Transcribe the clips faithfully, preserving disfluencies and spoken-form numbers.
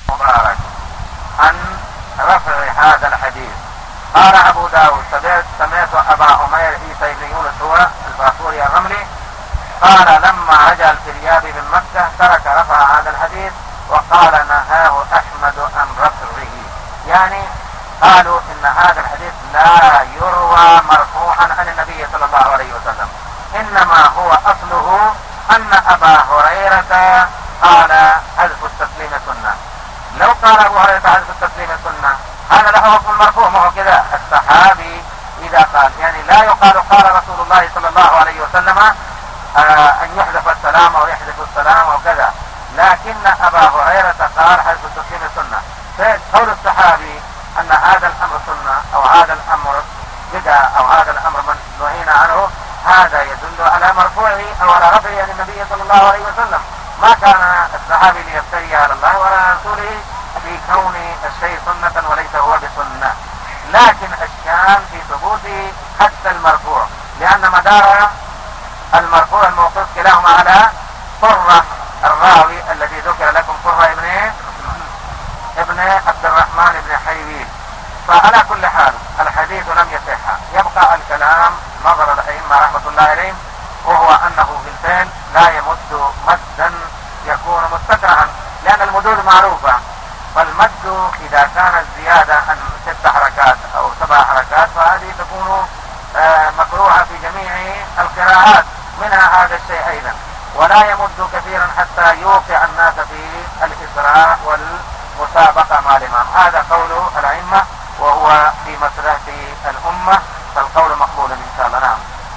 مبارك عن رفع هذا الحديث. قال أبو داود سمعت أبا عمير عيسى بن يونس هو الباقوري الرملي قال لما رجع الفريابي من مكة ترك رفع هذا الحديث وقال نهاه أحمد عن رفعه، يعني قالوا إن هذا الحديث لا يروى مرفوعا عن النبي صلى الله عليه وسلم، إنما هو أصله أن أبا هريرة قال حذف التسليم سنة. لو قال أبو هريرة حذف التسليم سنة هذا له حكم مرفوع، ما هو كذا الصحابي إذا قال، يعني لا يقال قال رسول الله صلى الله عليه وسلم آه أن يحذف السلام أو يحذف السلام أو كذا، لكن أبا هريرة قال حذف التسليم سنة. فقول الصحابي أن هذا الأمر سنة أو هذا الأمر بدعة أو هذا الأمر من نهينا عنه، هذا يدل على مرفوعه أو على رفعه عن النبي صلى الله عليه وسلم. ما كان الصحابي ليفتري على الله ولا رسوله في كون الشيء سنة وليس هو بسنة، لكن الشان في ثبوته حتى المرفوع، لأن مدار المرفوع الموقوف كلاهما على قرة الراوي الذي ذكر لكم، قرة ابن ابن عبد الرحمن بن حيويل. فعلى كل حال الحديث لم يصح، يبقى الكلام نظر الأئمة رحمة الله عليهم، وهو أنه بالفعل لا يمد مدا يكون مستقرعا، لأن المدود معروفة، فالمد إذا كانت زيادة عن ست حركات أو سبع حركات فهذه تكون آه مكروهة في جميع القراءات، منها هذا الشيء أيضا. ولا يمد كثيرا حتى يوقع الناس في الإسراء والمسابقة مع الإمام. هذا قول الأئمة وهو في مصلحة الأمة، فالقول مقبول إن شاء الله. نعم.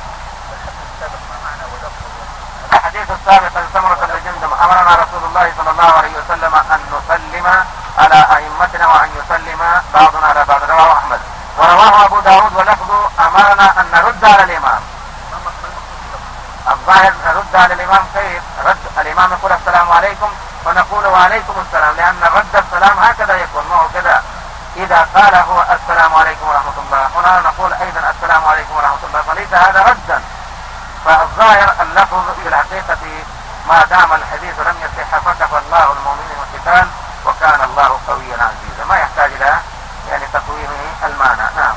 الحديث السابق عن سمرة بن جندب أمرنا رسول الله صلى الله عليه وسلم أن نسلم على أئمتنا وأن يسلم بعضنا على بعض، رواه أحمد ورواه أبو داود، ولفظ أمرنا أن نرد على الإمام. الظاهر نرد على الإمام كيف؟ رد الإمام يقول السلام عليكم ونقول وعليكم السلام، لأن رد السلام هكذا يكون، ما هو كذا. إذا قال هو السلام عليكم ورحمة الله هنا نقول أيضا السلام عليكم ورحمة الله، فليس هذا ردا. فالظاهر اللفظ في الحقيقة ما دام الحديث لم يصح فكفى الله المؤمنين القتال وكان الله قويا عزيزا، ما يحتاج إلى يعني تقويم المعنى. نعم.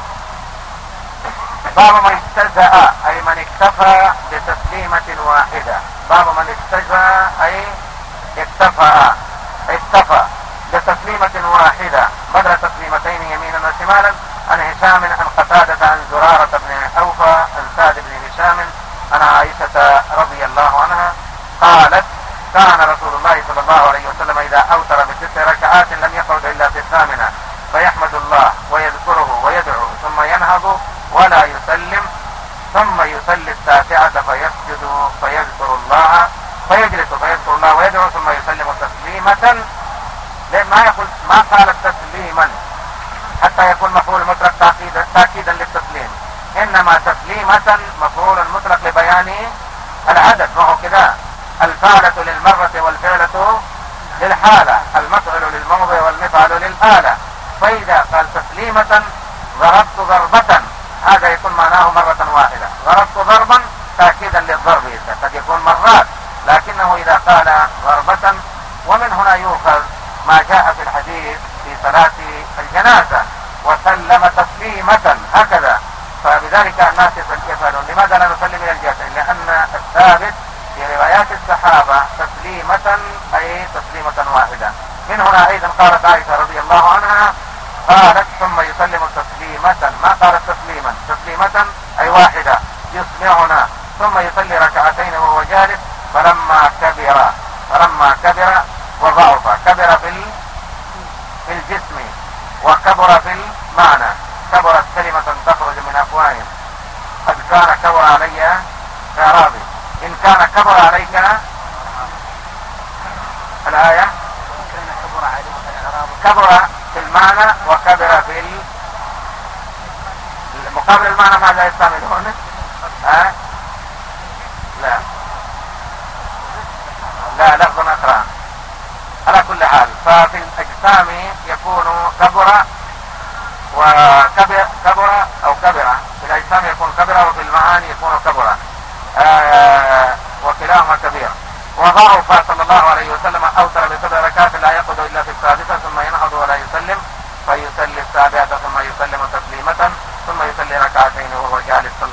باب من استجزأ أي من اكتفى بتسليمة واحدة. باب من استجزأ أي اكتفى اكتفى بتسليمة واحدة بدل تسليمتين يمينا وشمالا. عن هشام عن قتادة عن زرارة بن أوفى عن سعد بن هشام عن عائشة رضي الله عنها قالت كان رسول الله صلى الله عليه وسلم إذا أوتر بست ركعات لم يقعد إلا في الثامنة فيحمد الله ويذكره ويدعو ثم ينهض ولا يسلم ثم يصلي التاسعة فيسجد فيذكر الله فيجلس فيذكر الله ويدعو ثم يسلم تسليمة. ما يقول ما قال تسليما حتى يكون مفعول مطلق تأكيدا, تأكيدا للتسليم، إنما تسليمة مفعول مطلق لبيان العدد، وهو كذا الفعلة للمرة والفعلة للحالة، المفعل للموضع والمفعل للآلة. فإذا قال تسليمة ضربت ضربة هذا يكون معناه مرة واحدة، ضربت ضربا تأكيدا للضرب، قد يكون مرات، لكنه إذا قال ضربة. ومن هنا يؤخذ ما جاء في الحديث في صلاة الجنازة وسلم تسليمة هكذا، فبذلك الناس يسألون لماذا لا نسلم إلى الجنازة؟ لأن الثابت في روايات الصحابة تسليمة أي تسليمة واحدة. من هنا أيضا قالت عائشة رضي الله عنها قالت ثم يسلم تسليمة، ما قالت تسليما، تسليمة أي واحدة يسمعنا ثم يصلي ركعتين وهو جالس. فلما كبر فلما كبر وضعف، كبر في في الجسم وكبر في المعنى، كبرت كلمة تخرج من أفواههم. قد كان كبر علي إعرابي، إن كان كبر عليك الآية كبر في المعنى وكبر في مقابل المعنى ماذا يستعملون؟ أه؟ لا لا لفظ أخرى. على كل حال ففي الأجسام يكون كبر وكبر كبر أو كبر، في الأجسام يكون كبر وفي المعاني يكون كبر، آه وكلاهما كبير. وضعف صلى الله عليه وسلم أوتر بسبع ركعات لا يقعد إلا في الثالث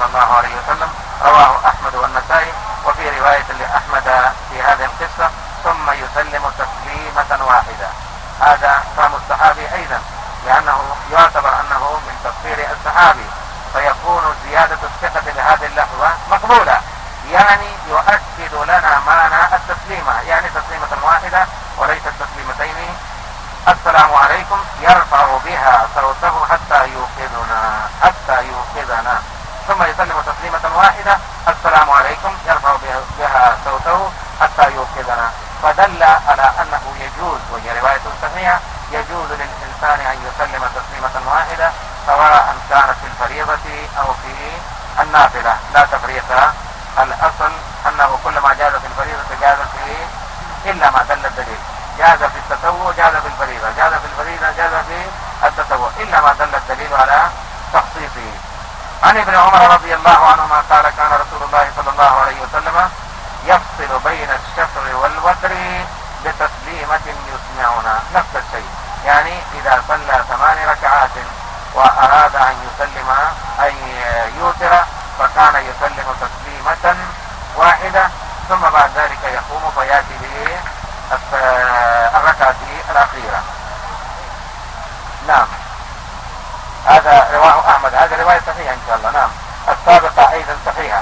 الله عليه وسلم، رواه أحمد والنسائي. وفي رواية لأحمد في هذه القصة ثم يسلم تسليمة واحدة. هذا فهم الصحابي أيضا، لأنه يعتبر أنه من تفسير الصحابي، فيكون زيادة الثقة بهذه اللحظة مقبولة، يعني يؤكد لنا معنى التسليمة، يعني تسليمة واحدة وليست تسليمتين. السلام عليكم يرفع بها صوته حتى يوقظنا حتى يوقظنا ثم يسلم تسليمة واحدة. السلام عليكم يرفع بها صوته حتى يوقظنا، فدل على أنه يجوز، وهي رواية صحيحة، يجوز للإنسان أن يسلم تسليمة واحدة سواء كانت في الفريضة أو في النافلة، لا تفريق. الأصل أنه كل ما جاز في الفريضة جاز في إلا ما دل الدليل، جاز في التطوع جاز في الفريضة، جاز في الفريضة جاز في التطوع، إلا ما دل الدليل على تخصيصه. عن ابن عمر رضي الله عنهما قال كان رسول الله صلى الله عليه وسلم يفصل بين الشفع والوتر بتسليمة يسمعنا، نفس الشيء، يعني إذا صلى ثمان ركعات وأراد أن يسلم أن يوتر فكان يسلم تسليمة واحدة، ثم بعد ذلك يقوم فيأتي بالركعة الأخيرة. نعم، هذا رواه أحمد، هذا رواية صحيحة إن شاء الله. نعم، السابقة أيضا صحيحة.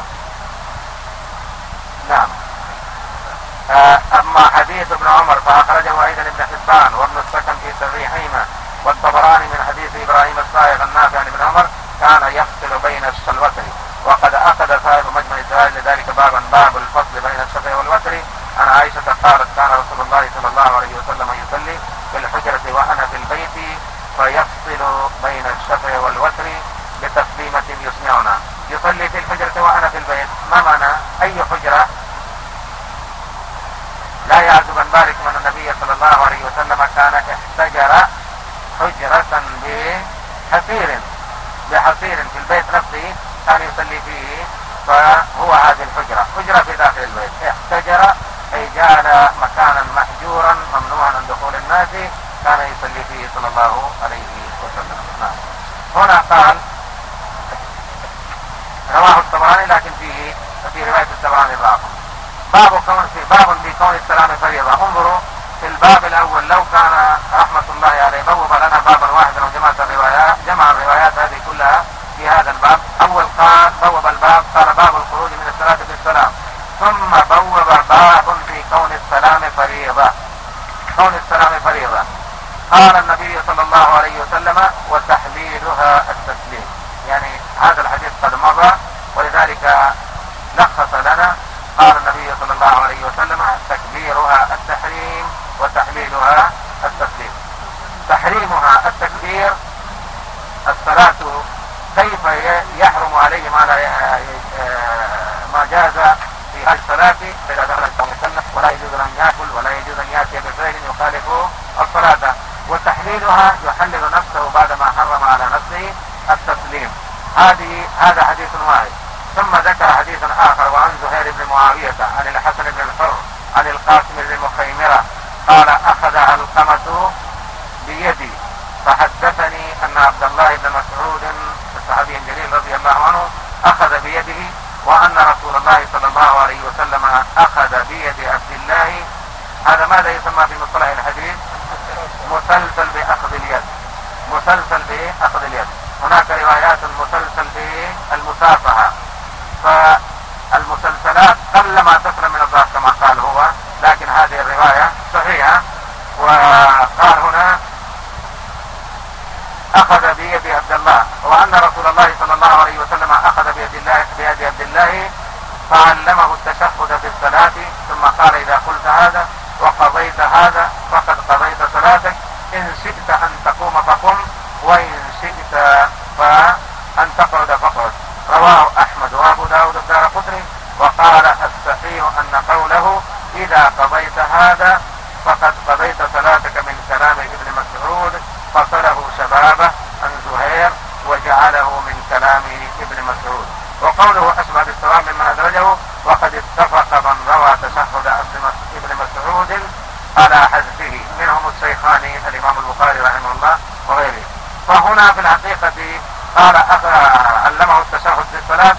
نعم. أما حديث ابن عمر فأخرجه أيضا ابن حبان وابن السكن في صحيحيهما، والطبراني من حديث إبراهيم الصائغ النافع عن ابن عمر كان يفصل بين الشلوتر. وقد أخذ صاحب مجمع الزوائد لذلك بابا، باب الفصل بين الشفع والوتر. عن عائشة قالت كان رسول الله صلى الله عليه وسلم يصلي في الحجرة وأنا في البيت فيفصل بين الشفع والوتر بتسليمة يسمعنا. يصلي في الحجرة وأنا في البيت، ما معنى أي حجرة؟ لا يعزب عن ذلك من النبي صلى الله عليه وسلم كان احتجر حجرة بحصير بحصير في البيت نفسه كان يصلي فيه، فهو هذه الحجرة، حجرة في داخل البيت. احتجر أي جعل مكانا محجورا ممنوعا عن دخول الناس كان يصلي فيه صلى الله عليه وسلم. نعم. هنا قال رواه الطبراني لكن فيه في رواية الطبراني ضعف. باب كون في باب في كون السلام فريضة. انظروا في الباب الأول لو كان رحمة الله عليه بوب لنا بابا واحدا وجمع الروايات جمع الروايات هذه كلها في هذا الباب. أول قال بوب الباب قال باب الخروج من الصلاة بالسلام، ثم بوب باب في كون السلام فريضة. كون السلام فريضة قال النبي صلى الله عليه وسلم وتحليلها التسليم، يعني هذا الحديث قد مضى ولذلك لخص لنا. قال النبي صلى الله عليه وسلم تكبيرها التحريم وتحليلها التسليم. تحريمها التكبير، الصلاة كيف يحرم عليه ما لا ما جاز في هذه الصلاة إذا دخل الصلاة، ولا يجوز أن يأكل ولا يجوز أن يأتي بفعل يخالف الصلاة. وتحليلها يحلل نفسه بعدما حرم على نفسه التسليم. هذه هذا حديث واحد. ثم ذكر حديثا آخر وعن زهير بن معاوية عن الحسن بن الحر عن القاسم بن مخيمرة قال أخذ علقمة بيدي فحدثني أن عبد الله بن مسعود الصحابي الجليل رضي الله عنه أخذ بيده، وأن رسول الله صلى الله عليه وسلم أخذ بيد عبد الله. هذا ماذا يسمى في مصطلح الحديث؟ مسلسل بأخذ اليد. مسلسل بأخذ اليد. هناك روايات المسلسل بالمسافحة، فالمسلسلات قلما تسلم من الضعف كما قال هو، لكن هذه الرواية صحيحة. وقال هنا أخذ بيد عبد الله، وأن رسول الله صلى الله عليه وسلم أخذ بيد الله بيد عبد الله فعلمه التشهد في الصلاة، ثم قال إذا قلت هذا وقضيت هذا فقد قضيت صلاتك، إن شئت أن تقوم فقم وإن شئت فأن تقعد فقعد. رواه أحمد وأبو داود الدارقطني. وقال الصحيح أن قوله إذا قضيت هذا فقد قضيت صلاتك من كلام ابن مسعود فصله شبابه عن زهير وجعله من كلام ابن مسعود. وقوله أشبه بالصواب مما أدرجه، وقد اتفق من روى تشهد ابن مسعود على حذفه، منهم الشيخان الإمام البخاري رحمه الله وغيره. فهنا في الحقيقة قال علمه التشهد في الصلاة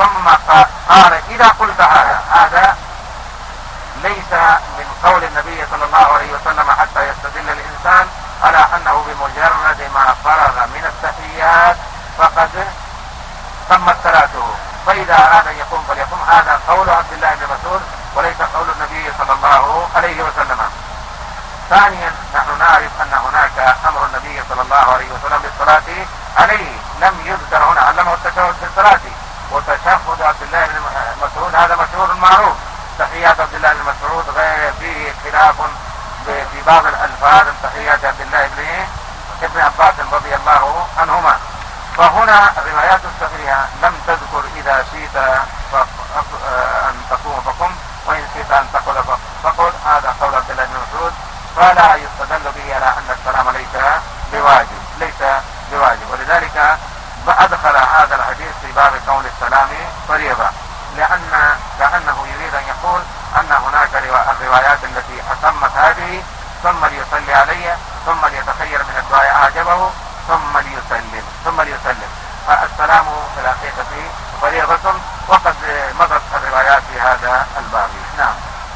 ثم قال إذا قلت هذا هذا ليس من قول النبي صلى الله عليه وسلم حتى يستدل الإنسان على أنه بمجرد ما فرغ من التحيات فقد تمت صلاته، فإذا أراد أن يقوم فليقوم. هذا قول عبد الله بن مسعود وليس قول النبي صلى الله عليه وسلم. ثانيا نحن نعرف أن هناك أمر النبي صلى الله عليه وسلم بالصلاة عليه لم يذكر هنا، علمه التشهد في الصلاة، وتشهد عبد الله بن مسعود هذا مشهور معروف. تحيات عبد الله بن مسعود غير فيه خلاف في بعض الألفاظ تحيات عبد الله بن ابن عباس رضي الله عنهما. فهنا الروايات الصحيحة لم تذكر إذا شئت أن تقوم فقم وإن شئت أن تقل فقل. هذا قول عبد الله بن مسعود، فلا يستدل به على أن السلام ليس بواجب ليس بواجب ولذلك أدخل هذا الحديث في باب كون السلام فريضة، لأن كأنه يريد أن يقول أن هناك الروايات التي أتمت هذه ثم ليصلي عليه ثم ليتخير من الدعاء أعجبه ثم ليسلم ثم ليسلم فالسلام في الحقيقة فريضة، وقد مضت الروايات في هذا الباب. نعم.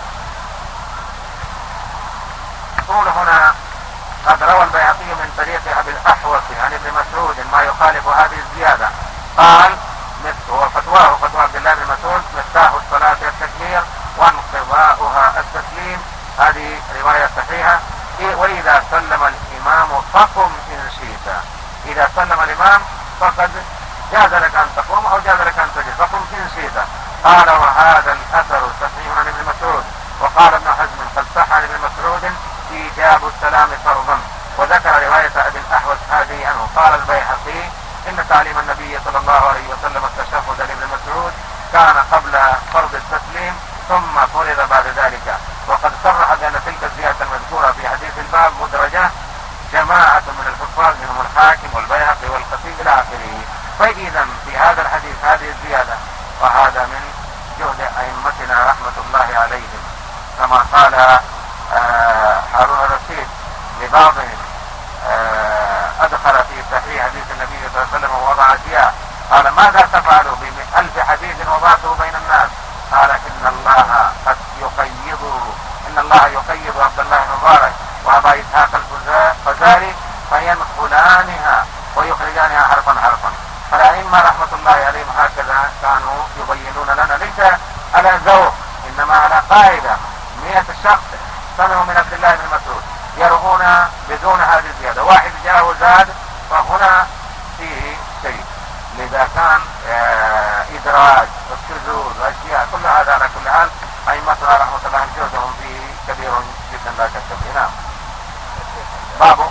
يقول هنا قد روى البيهقي من طريق أبي الأحوص عن ابن مسعود ما يخالف هذه الزيادة. قال هو فتواه فتوى عبد الله بن مسعود مفتاح الصلاة التكبير وانقضاؤها التسليم. هذه رواية صحيحة. وإذا سلم الإمام فقم إن شئت. إذا سلم الإمام فقد جاز لك أن تقوم أو جاز لك أن تجلس، فقم إن شئت. قال وهذا الأثر صحيح عن ابن مسعود. وقال ابن حزم قد صح عن ابن مسعود إيجاب السلام فرضا، وذكر رواية أبي الأحوص هذه عنه. قال البيهقي إن تعليم النبي صلى الله عليه وسلم التشهد لابن مسعود كان قبل فرض التسليم ثم فرض بعد ذلك، وقد صرح بأن تلك الزيادة المذكورة في حديث الباب مدرجة جماعة من الحفاظ منهم الحاكم والبيهقي والخطيب إلى آخره. فإذا في هذا الحديث هذه الزيادة، وهذا من جهد أئمتنا رحمة الله عليهم، كما قال آه هارون الرشيد لبعضهم آه أدخل في صحيح حديث النبي صلى الله عليه وسلم ووضع أشياء، قال ماذا تفعل بألف حديث وضعته بين الناس؟ قال إن الله قد يقيض إن الله يقيض عبد الله بن مبارك وأبا إسحاق الفزاري فينقلانها ويخرجانها حرفا حرفا. فالأئمة رحمة الله عليهم هكذا كانوا يبينون لنا، ليس على ذوق إنما على قاعدة. مئة شخص سمعوا من عبد الله بن مسعود يرغون بدون هذه الزيادة، واحد جاء وزاد فهنا فيه شيء. لذا كان إدراج والشذوذ وأشياء كل هذا على كل حال أئمتنا رحمة الله جهدهم فيه كبير جدا لا شك فيه. نعم. بابه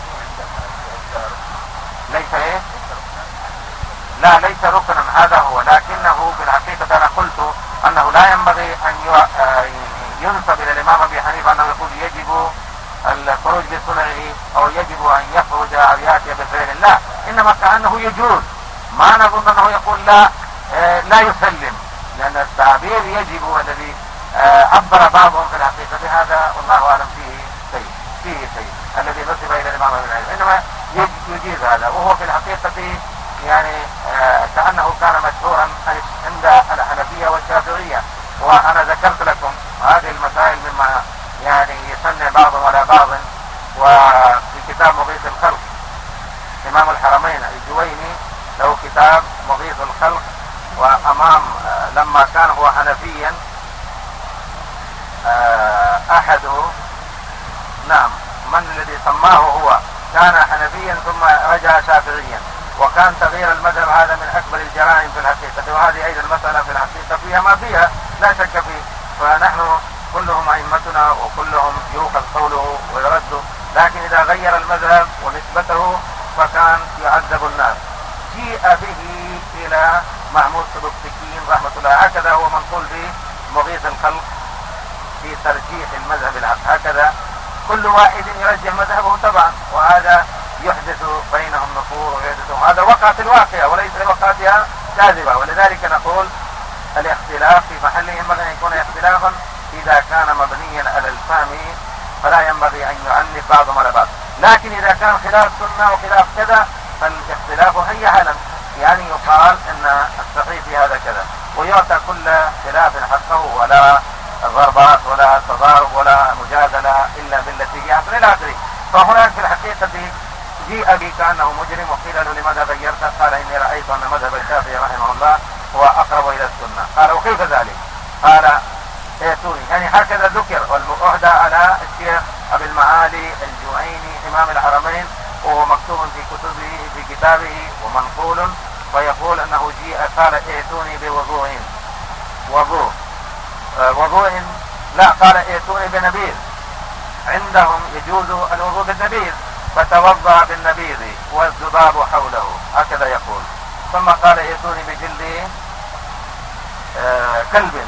ليس ايه؟ لا ليس ركنا، هذا هو، لكنه في الحقيقة أنا قلت أنه لا ينبغي أن ينسب إلى الإمام أبي حنيفة أنه يقول يجب الخروج بسنعه أو يجب أن يخرج أو يأتي بفعل، لا، إنما كأنه يجوز. ما نظن أنه يقول لا لا يسلم، لأن التعبير يجب الذي عبر بعضهم في الحقيقة بهذا والله أعلم فيه شيء فيه شيء الذي نسب إلى الإمام ابن حنيفة، إنما يجيز هذا، وهو في الحقيقة يعني كأنه كان مشهورا عند الحنفية والشافعية. وأنا ذكرت لكم هذه المسائل مما يعني يسمى بعضهم على بعض. وفي كتاب مغيث الخلق إمام الحرمين الجويني له كتاب مغيث الخلق، وأمام لما كان هو حنفيا أحد نعم من الذي سماه هو كان حنفيا ثم رجع شافعيا، وكان تغيير المذهب هذا من أكبر الجرائم في الحقيقة، وهذه أيضا المسألة في الحقيقة فيها ما فيها لا شك فيه. فنحن كلهم أئمتنا وكلهم يؤخذ قوله ويرد، لكن إذا غير المذهب ونسبته فكان يعذب الناس. جيء به إلى محمود سبكتكين رحمة الله، هكذا هو منقول في مغيث الخلق في ترجيح المذهب الحق، هكذا كل واحد يرجح مذهبه طبعا، وهذا يحدث بينهم نفور ويحدث، هذا وقع في الواقع وليس لوقعتها كاذبة. ولذلك نقول الاختلاف في محله ينبغي أن يكون اختلافا إذا كان مبنيا على الفهم، فلا ينبغي أن يعنف بعضهم على بعض. لكن إذا كان خلاف سنة وخلاف كذا فالاختلاف هي حالا. يعني يقال ان الصحيح في هذا كذا، ويعطى كل خلاف حقه، ولا ضربات ولا تضارب ولا مجادلة إلا بالتي هي أحسن إلى آخره. فهناك في الحقيقة جيء به كأنه مجرم وقيل له لماذا غيرت؟ قال إني رأيت أن مذهب الشافعي رحمه الله هو أقرب إلى السنة. قال وكيف ذلك؟ قال ائتوني، يعني هكذا ذكر والمؤهدى على الشيخ أبي المعالي الجويني إمام الحرمين، وهو مكتوب في كتبه في كتابه ومنقول، ويقول أنه جيء قال ائتوني بوضوء وضوء آه وضوء لا قال ائتوني بنبيذ، عندهم يجوز الوضوء بالنبيذ، فتوضأ بالنبيذ والذباب حوله، هكذا يقول. ثم قال ائتوني بجلد آه كلب،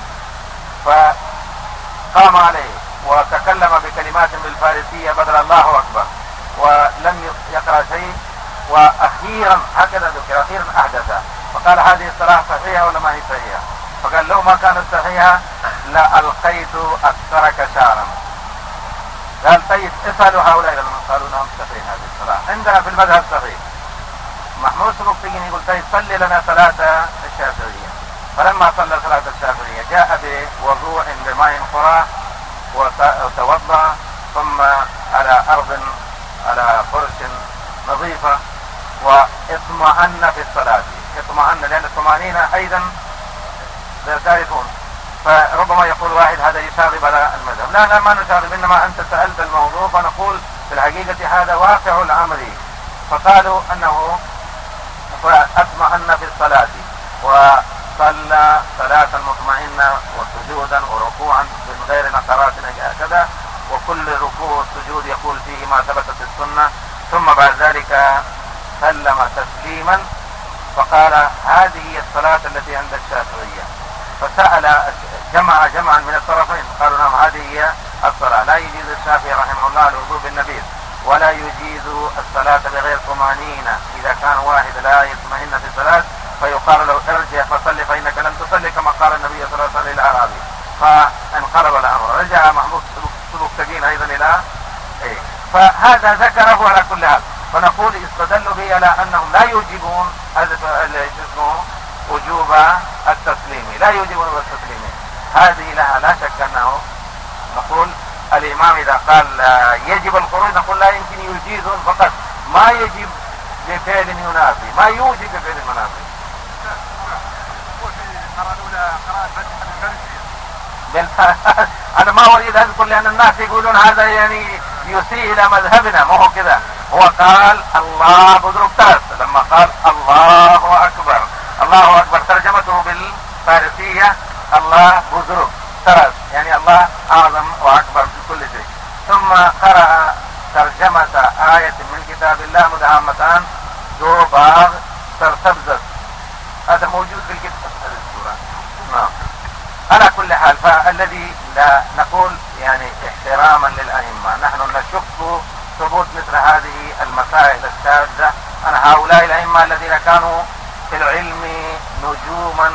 فقام عليه وتكلم بكلمات بالفارسية بدل الله أكبر، ولم يقرأ شيء، وأخيرا هكذا ذكر أخيرا أحدث، فقال هذه الصلاة صحيحة ولا ما هي صحيحة؟ فقال لو ما كانت صحيحة لألقيت أكثرك شعرا. قال طيب اسألوا هؤلاء لما قالوا نعم صحيح هذه الصلاة عندنا في المذهب صحيح. محمود سبكتين يقول طيب صلي لنا صلاة الشافعية، فلما صلى صلاة الشافعية جاء بوضوء بماء قرى وتوضأ، ثم على أرض على فرش نظيفة واطمأن في الصلاة. اطمأن لأن الطمأنينة أيضا تعرفون، فربما يقول واحد هذا يشاغب على المذهب. لا لا ما نشاغب، إنما أنت سألت الموضوع، فنقول في الحقيقة هذا واقع الأمر. فقالوا أنه فأطمأن في الصلاة وصلى صلاة مطمئنة وسجودا وركوعا من غير نقرات هكذا، وكل ركوع والسجود يقول فيه ما ثبتت السنة. ثم بعد ذلك سلم تسليما، فقال هذه هي الصلاة التي عند الشافعية. فسأل جمع جمعا من الطرفين، قالوا نعم هذه هي الصلاة. لا يجيز الشافعي رحمه الله الوضوء بالنبيذ، ولا يجيز الصلاة بغير طمأنينة. إذا كان واحد لا يطمئن في الصلاة فيقال له ارجع فصلي فإنك لم تصلي، كما قال النبي صلى الله عليه وسلم للأعرابي. فانقلب الأمر، رجع محمود سبكتين أيضا إلى إيه. فهذا ذكره على كل حال. فنقول استدلوا به على أنهم لا يوجبون وجوب التسليم، لا يوجبون التسليم. هذه لها لا شك أنه نقول الإمام إذا قال يجب الخروج نقول لا يمكن يجيز فقط، ما يجب بفعل ينافي، ما يوجب بفعل منافي. أنا ما أريد أذكر لأن الناس يقولون هذا يعني يسيء إلى مذهبنا، ما هو كذا. هو قال الله بضرب ثلاث، لما قال الله أكبر، الله أكبر ترجمته بالفارسية الله بضرب ثلاث، يعني الله أعظم وأكبر في كل شيء. ثم قرأ ترجمة آية من كتاب الله مدعمتان دو باغ ترتبزت، هذا موجود في الكتاب هذه السورة. نعم. على كل حال فالذي لا نقول يعني احتراما للأئمة، نحن نشك ثبوت مثل هذه المسائل الشاذة عن هؤلاء الأئمة الذين كانوا في العلم نجوما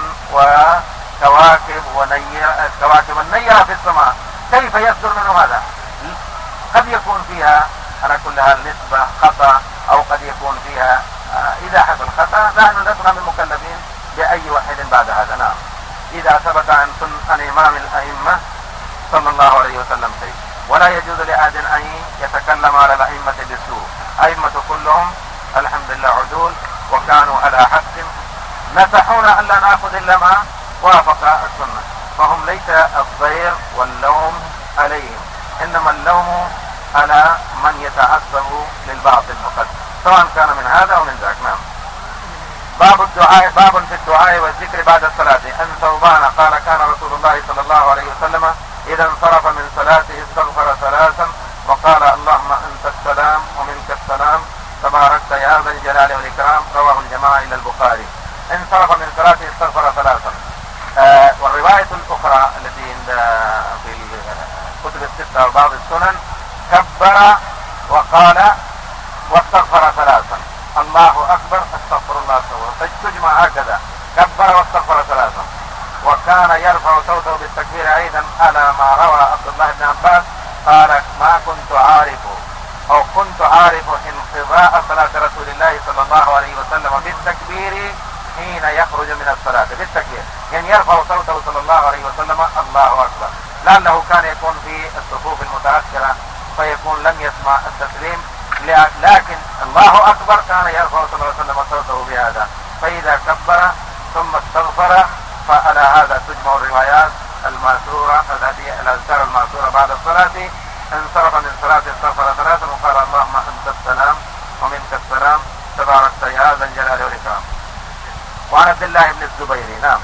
وكواكب ونير كواكب النيرة في السماء. كيف يصدر منه هذا؟ قد يكون فيها على كل حال نسبة خطأ، أو قد يكون فيها إذا حصل خطأ نحن لسنا بالمكلفين بأي واحد بعد هذا. نعم. إذا ثبت عن عن إمام الأئمة صلى الله عليه وسلم شيء، ولا يجوز لأحد أن يتكلم على الأئمة بسوء. أئمة كلهم الحمد لله عدول وكانوا على حق، نصحونا ألا نأخذ إلا ما وافق السنة، فهم ليس الضير واللوم عليهم، إنما اللوم على من يتعصب للباطل فقط، سواء كان من هذا أو من ذاك. نعم. باب الدعاء، باب في الدعاء والذكر بعد الصلاة. أن ثوبان قال كان رسول الله صلى الله عليه وسلم إذا انصرف من صلاته استغفر ثلاثا وقال اللهم أنت السلام ومنك السلام تباركت يا ذا الجلال والإكرام. رواه الجماعة إلى البخاري. انصرف من صلاته استغفر ثلاثا. آه والرواية الأخرى التي عند في الكتب الستة وبعض السنن كبر وقال واستغفر ثلاثا، الله أكبر استغفر الله ثلاثا، تجمع هكذا كبر واستغفر ثلاثا. وكان يرفع صوته بالتكبير أيضا على ما روى عبد الله بن عباس قال ما كنت عارف أو كنت أعرف انقضاء صلاة رسول الله صلى الله عليه وسلم بالتكبير حين يخرج من الصلاة، بالتكبير يعني يرفع صوته صلى الله عليه وسلم الله أكبر، لأنه كان يكون في الصفوف المتأخرة فيكون لم يسمع التسليم، لكن الله أكبر كان يرفع صلى الله عليه وسلم صوته بهذا. فإذا كبر ثم استغفر فعلى هذا تجمع الروايات الماثورة الأذكار الماثورة بعد الصلاة. انصرف من صلاة استغفر ثلاثا وقال اللهم أنت السلام ومنك السلام تباركت يا ذا الجلال والإكرام. وعن عبد الله بن الزبير نعم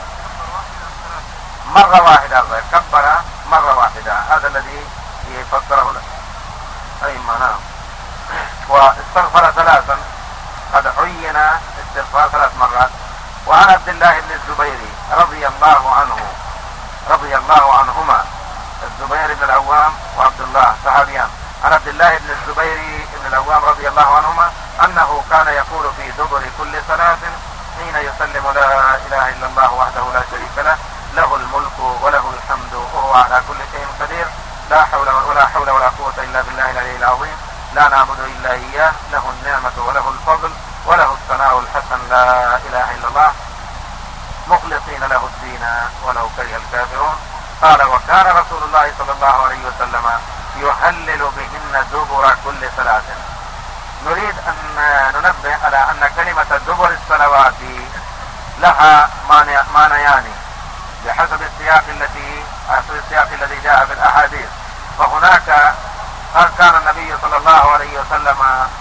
مرة واحدة كبر مرة واحدة، هذا الذي يفسره أيما نعم. واستغفر ثلاثا، قد عين استغفار ثلاث مرات. وعن عبد الله بن الزبير رضي الله عنه رضي الله عنهما، الزبير بن العوام وعبد الله صحابيان، عن عبد الله بن الزبير بن العوام رضي الله عنهما أنه كان يقول في دبر كل صلاة حين يسلم لا إله إلا الله وحده لا شريك له، له الملك وله الحمد وهو على كل شيء قدير، لا حول ولا حول ولا قوة إلا بالله العلي العظيم، لا نعبد إلا إياه، له النعمة وله الفضل وله الثناء الحسن، لا إله إلا الله، مخلصين له الدين ولو كره الكافرون. قال وكان رسول الله صلى الله عليه وسلم يهلل بهن دبر كل صلاة. نريد أن ننبه على أن كلمة دبر الصلوات لها معنيان بحسب السياق التي حسب السياق الذي جاء في الأحاديث. فهناك كان النبي صلى الله عليه وسلم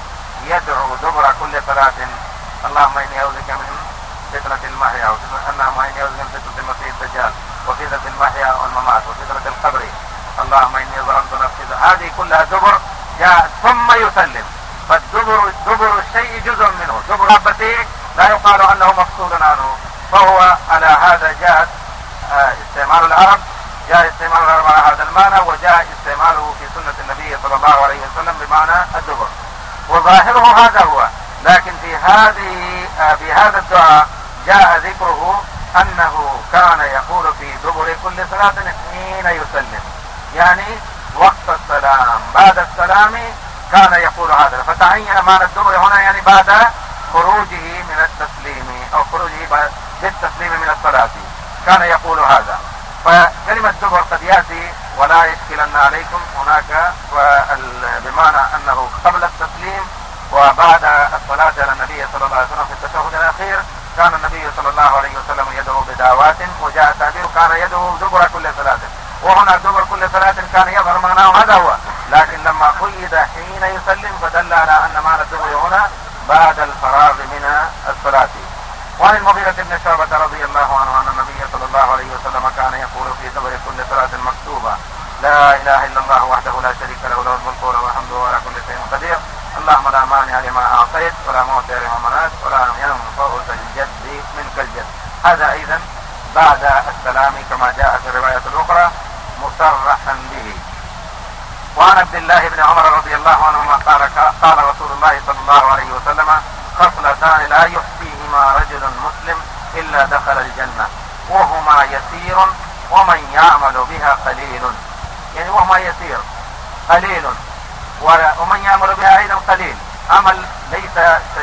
يدعو دبر كل صلاة اللهم إني أعوذ بك من فتنة المحيا اللهم إني أعوذ بك من فتنة المسيح الدجال وفتنة المحيا والممات وفتنة القبر اللهم إني ظلمت نفسي. هذه كلها دبر جاء ثم يسلم. فالدبر دبر الشيء جزء منه، دبر ربته لا يقال أنه مفصول عنه، فهو على هذا جاء استعمال العرب جاء استعمال العرب على هذا المعنى، وجاء استعماله في سنة النبي صلى الله عليه وسلم بمعنى الدبر، وظاهره هذا هو. لكن في هذه في هذا الدعاء جاء ذكره أنه كان يقول في دبر كل صلاة حين يسلم، يعني وقت السلام بعد السلام كان يقول هذا. فتعين معنى الدبر هنا يعني بعد خروجه من التسليم أو خروجه بالتسليم من الصلاة كان يقول هذا. فكلمة دبر قد يأتي ولا يشكلن عليكم هناك بمعنى أنه قبل التسليم وبعد الصلاة على النبي صلى الله عليه وسلم في التشهد الأخير كان النبي صلى الله عليه وسلم يدعو بدعوات، وجاء التعبير كان يدعو دبر كل صلاة، وهنا دبر كل صلاة كان يظهر معناه هذا هو. لكن لما قيد حين يسلم فدل على أن معنى الدبر هنا بعد الفراغ من الصلاة. وعن المغيرة بن شعبة رضي الله عنه أن النبي صلى الله عليه وسلم كان يقول في دبر كل صلاة مكتوبة لا إله إلا الله وحده لا شريك له له الملك وله الحمد وهو على كل شيء قدير، اللهم لا مانع لما أعطيت ولا معطي لما منعت ولا ينفع ذا الجد منك الجد. هذا أيضا بعد السلام كما جاء في الرواية الأخرى مصرحا به. وعن عبد الله بن عمر رضي الله عنهما قال قال رسول الله صلى الله عليه وسلم خصلتان لا يحصيهما رجل مسلم إلا دخل الجنة وهما يسير ومن يعمل بها قليل، يعني وهما يسير قليل ومن يعمل بها أيضا قليل، عمل ليس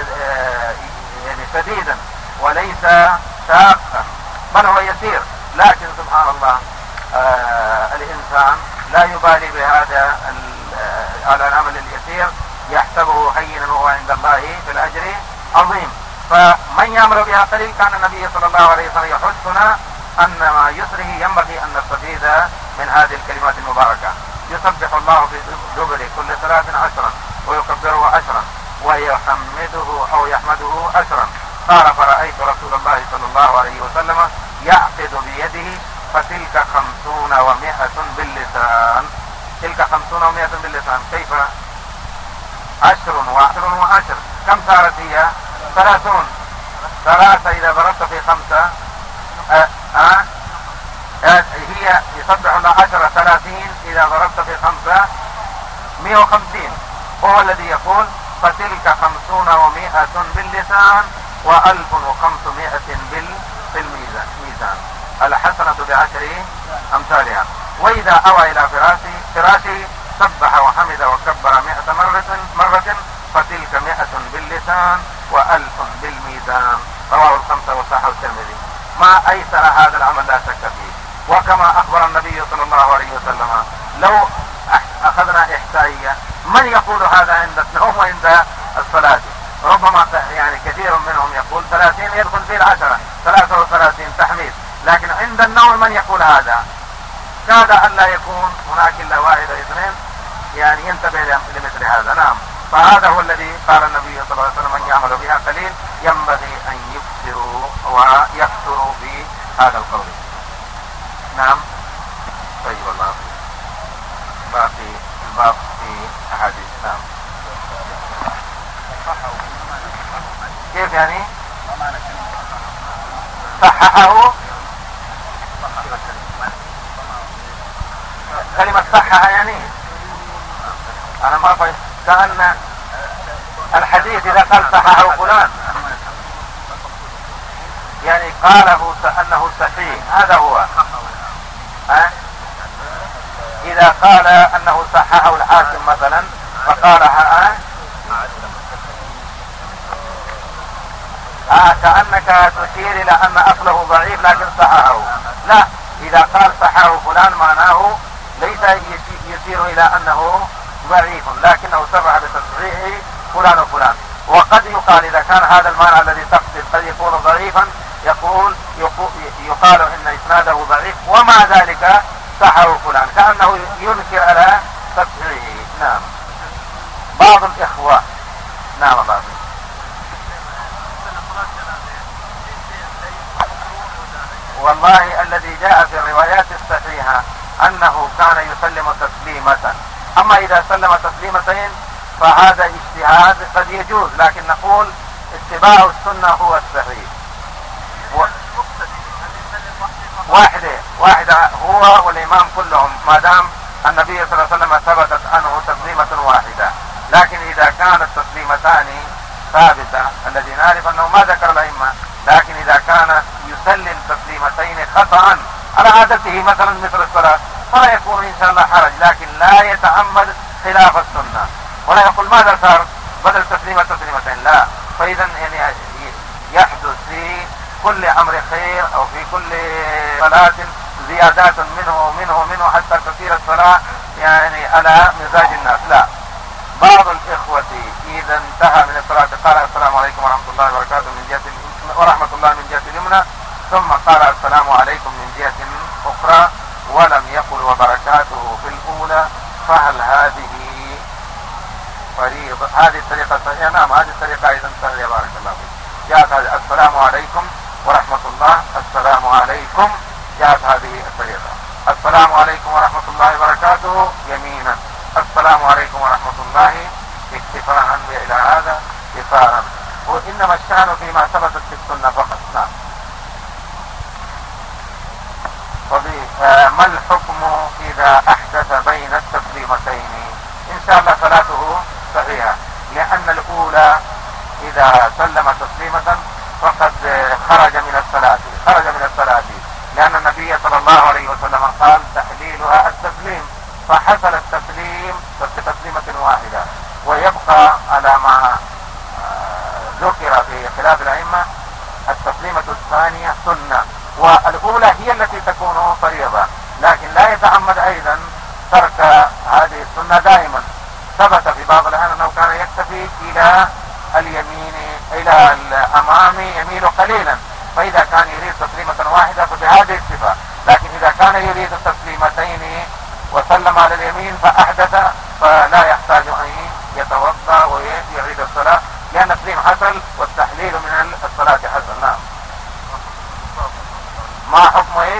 يعني شديدا وليس شاقا بل هو يسير، لكن سبحان الله آه الإنسان لا يبالي بهذا على العمل اليسير، يحسبه هينا وهو عند الله في الأجر عظيم. فمن يعمل بها قليل كان النبي صلى الله عليه وسلم يحثنا أن ما يسره ينبغي أن نستفيد من هذه الكلمات المباركة. يسبح الله في دبر كل صلاة عشرا ويكبره عشرا ويحمده أو يحمده عشرا. قال فرأيت رسول الله صلى الله عليه وسلم يعقد بيده فتلك خمسون ومائة باللسان. تلك خمسون ومائة باللسان كيف؟ عشر وعشر وعشر كم صارت هي؟ ثلاثون. ثلاثة إذا ضربت في خمسة أه أه هي يصبح الله عشرة ثلاثين إذا ضربت في خمسة مئة وخمسين. هو الذي يقول فتلك خمسون ومائة باللسان وألف وخمسمائة في الميزان، الحسنة بعشر أمثالها. وإذا أوى إلى فراشه فراشه سبح وحمد وكبر مئة مرة, مرة فتلك مئة باللسان وألف بالميزان. رواه الخمسة وصححه الترمذي. ما أيسر هذا العمل لا شك فيه. وكما أخبر النبي صلى الله عليه وسلم لو أخذنا إحصائية من يقول هذا عند النوم وعند الصلاة؟ ربما يعني كثير منهم يقول ثلاثين يدخل فيه العشرة، ثلاثة وثلاثين تحميد، لكن عند النوم من يقول هذا؟ كاد أن لا يكون هناك إلا واحد أو اثنين يعني ينتبه لمثل هذا. نعم، فهذا هو الذي قال النبي صلى الله عليه وسلم من يعمل بها قليل ينبغي أن يكثروا ويكثروا في هذا القول. نعم. طيب الله باقي الباب في أحاديث. نعم. كيف يعني؟ صححه. كلمة صحح يعني أنا ما فهمت. كأن الحديث إذا قال صححه فلان يعني قاله أنه صحيح، هذا هو. أه؟ إذا قال أنه صححه الحاكم مثلا فقال أه؟ آه كأنك تشير إلى أن أصله ضعيف لكن صححه. لا، إذا قال صححه فلان معناه ليس يشير إلى أنه ضعيف لكنه صرح بتصحيحه فلان وفلان. وقد يقال إذا كان هذا المعنى الذي تقصد قد يكون ضعيفا يقول يقال إن إسناده ضعيف ومع ذلك صححه فلان، كأنه ينكر على تصحيحه. نعم. بعض الإخوة. نعم الله. والله الذي جاء في الروايات الصحيحة أنه كان يسلم تسليمة. أما إذا سلم تسليمتين فهذا اجتهاد قد يجوز، لكن نقول اتباع السنة هو الصحيح. و... واحدة واحدة هو والإمام كلهم ما دام النبي صلى الله عليه وسلم ثبتت عنه تسليمة واحدة. لكن إذا كانت تسليمتان ثابتة الذي نعرف أنه ما ذكر الأئمة، لكن إذا كان يسلم تسليمتين خطأ على عادته مثلا مثل الصلاة فلا يكون إن شاء الله حرج، لكن لا يتعمد خلاف السنة ولا يقول ماذا صار بدل تسليمة تسليمتين. لا، فإذا يعني يحدث في كل أمر خير أو في كل صلاة زيادات منه ومنه ومنه حتى تصير الصلاة يعني على مزاج الناس. لا، بعض الإخوة إذا انتهى من الصلاة قال السلام عليكم ورحمة الله وبركاته من جهة ورحمة الله من جهة اليمنى، ثم قال السلام عليكم من جهة أخرى ولم يقل وبركاته في الأولى، فهل هذه فريضة؟ هذه الطريقة صحيحة؟ نعم، هذه الطريقة أيضا صحيحة. بارك الله فيك. جاءت هذه السلام عليكم ورحمة الله، السلام عليكم، جاءت هذه الطريقة. السلام عليكم ورحمة الله وبركاته يمينا، السلام عليكم ورحمة الله اكتفاء إلى هذا كفارا. وإنما الشأن فيما ثبتت في السنة فقط. نعم. ما الحكم إذا أحدث بين التسليمتين؟ إن شاء الله صلاته صحيحة، لأن الأولى إذا سلم تسليمة فقد خرج من الصلاة خرج من الصلاة لأن النبي صلى الله عليه وسلم قال تحليلها التسليم، فحصل التسليم بتسليمة واحدة. ويبقى على ما ذكر في خلاف الأئمة التسليمة الثانية سنة، والأولى هي التي تكون فريضة، لكن لا يتعمد أيضا ترك هذه السنة دائما. ثبت في بعض الأحيان أنه كان يكتفي إلى اليمين إلى الأمام يميل قليلا، فإذا كان يريد تسليمة واحدة فبهذا اكتفى. لكن إذا كان يريد التسليمتين وسلم على اليمين فأحدث فلا يحتاج أن يتوضأ ويعيد الصلاة، لأن التسليم حصل والتحليل من الصلاة حصل. نعم. ما حكم ايه؟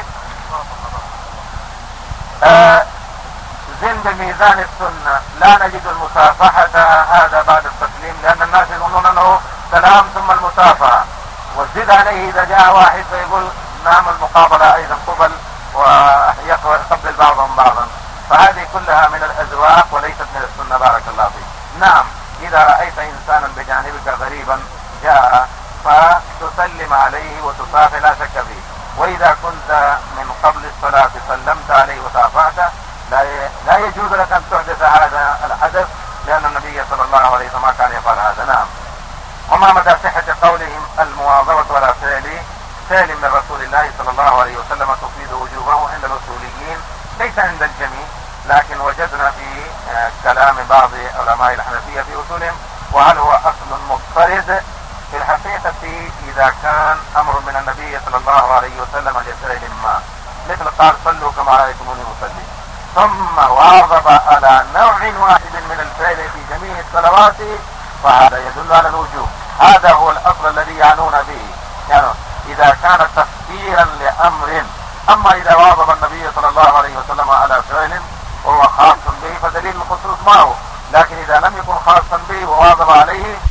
آه زن بميزان السنة لا نجد المصافحة هذا بعد التسليم، لأن الناس يظنون أنه سلام ثم المصافحة، والزد عليه إذا جاء واحد فيقول نعم المقابلة أيضا قبل ويقبل بعضهم بعضا، فهذه كلها من الأذواق وليست من السنة. بارك الله فيك. نعم، إذا رأيت إنسانا بجانبك غريبا جاء فتسلم عليه وتصافح لا شك فيه، وإذا كنت من قبل الصلاة سلمت عليه وصافحته لا لا يجوز لك أن تحدث هذا حدث، لأن النبي صلى الله عليه وسلم كان يفعل هذا. نعم. وما مدى صحة قولهم المواظبة ولا فعل فعل من رسول الله صلى الله عليه وسلم تفيد وجوبه عند الأصوليين، ليس عند الجميع، لكن وجدنا في كلام بعض علماء الحنفية في أصولهم. وهل هو أصل مضطرد؟ في الحقيقة إذا كان أمر من النبي صلى الله عليه وسلم لفعل ما، مثل قال صلوا كما رأيتموني أصلي، ثم واظب على نوع واحد من الفعل في جميع الصلوات، فهذا يدل على الوجوب. هذا هو الأصل الذي يعنون به، يعني إذا كان تفسيرا لأمر. أما إذا واظب النبي صلى الله عليه وسلم على فعل وهو خاص به فدليل الخصوص معه، لكن إذا لم يكن خاصا به وواظب عليه